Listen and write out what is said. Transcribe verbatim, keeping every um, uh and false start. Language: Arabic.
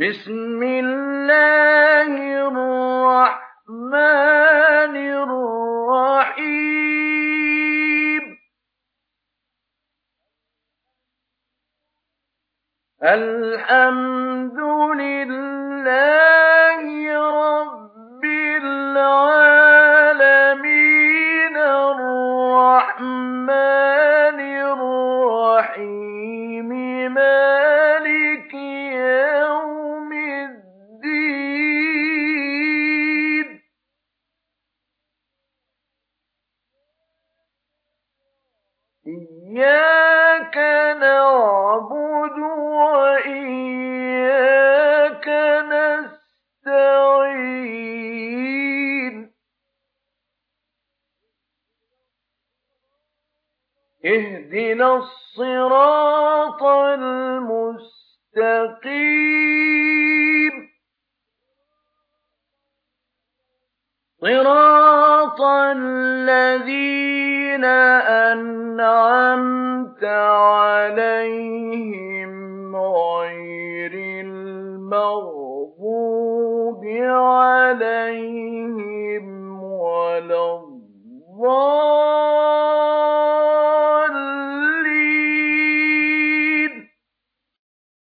بسم الله الرحمن الرحيم الحمد لله رب العالمين الرحمن الرحيم مالك يوم الدين إياك نعبد وإياك نستعين اهدنا الصراط المستقيم صراط الذين أنعمت عليهم غير المغضوب عليهم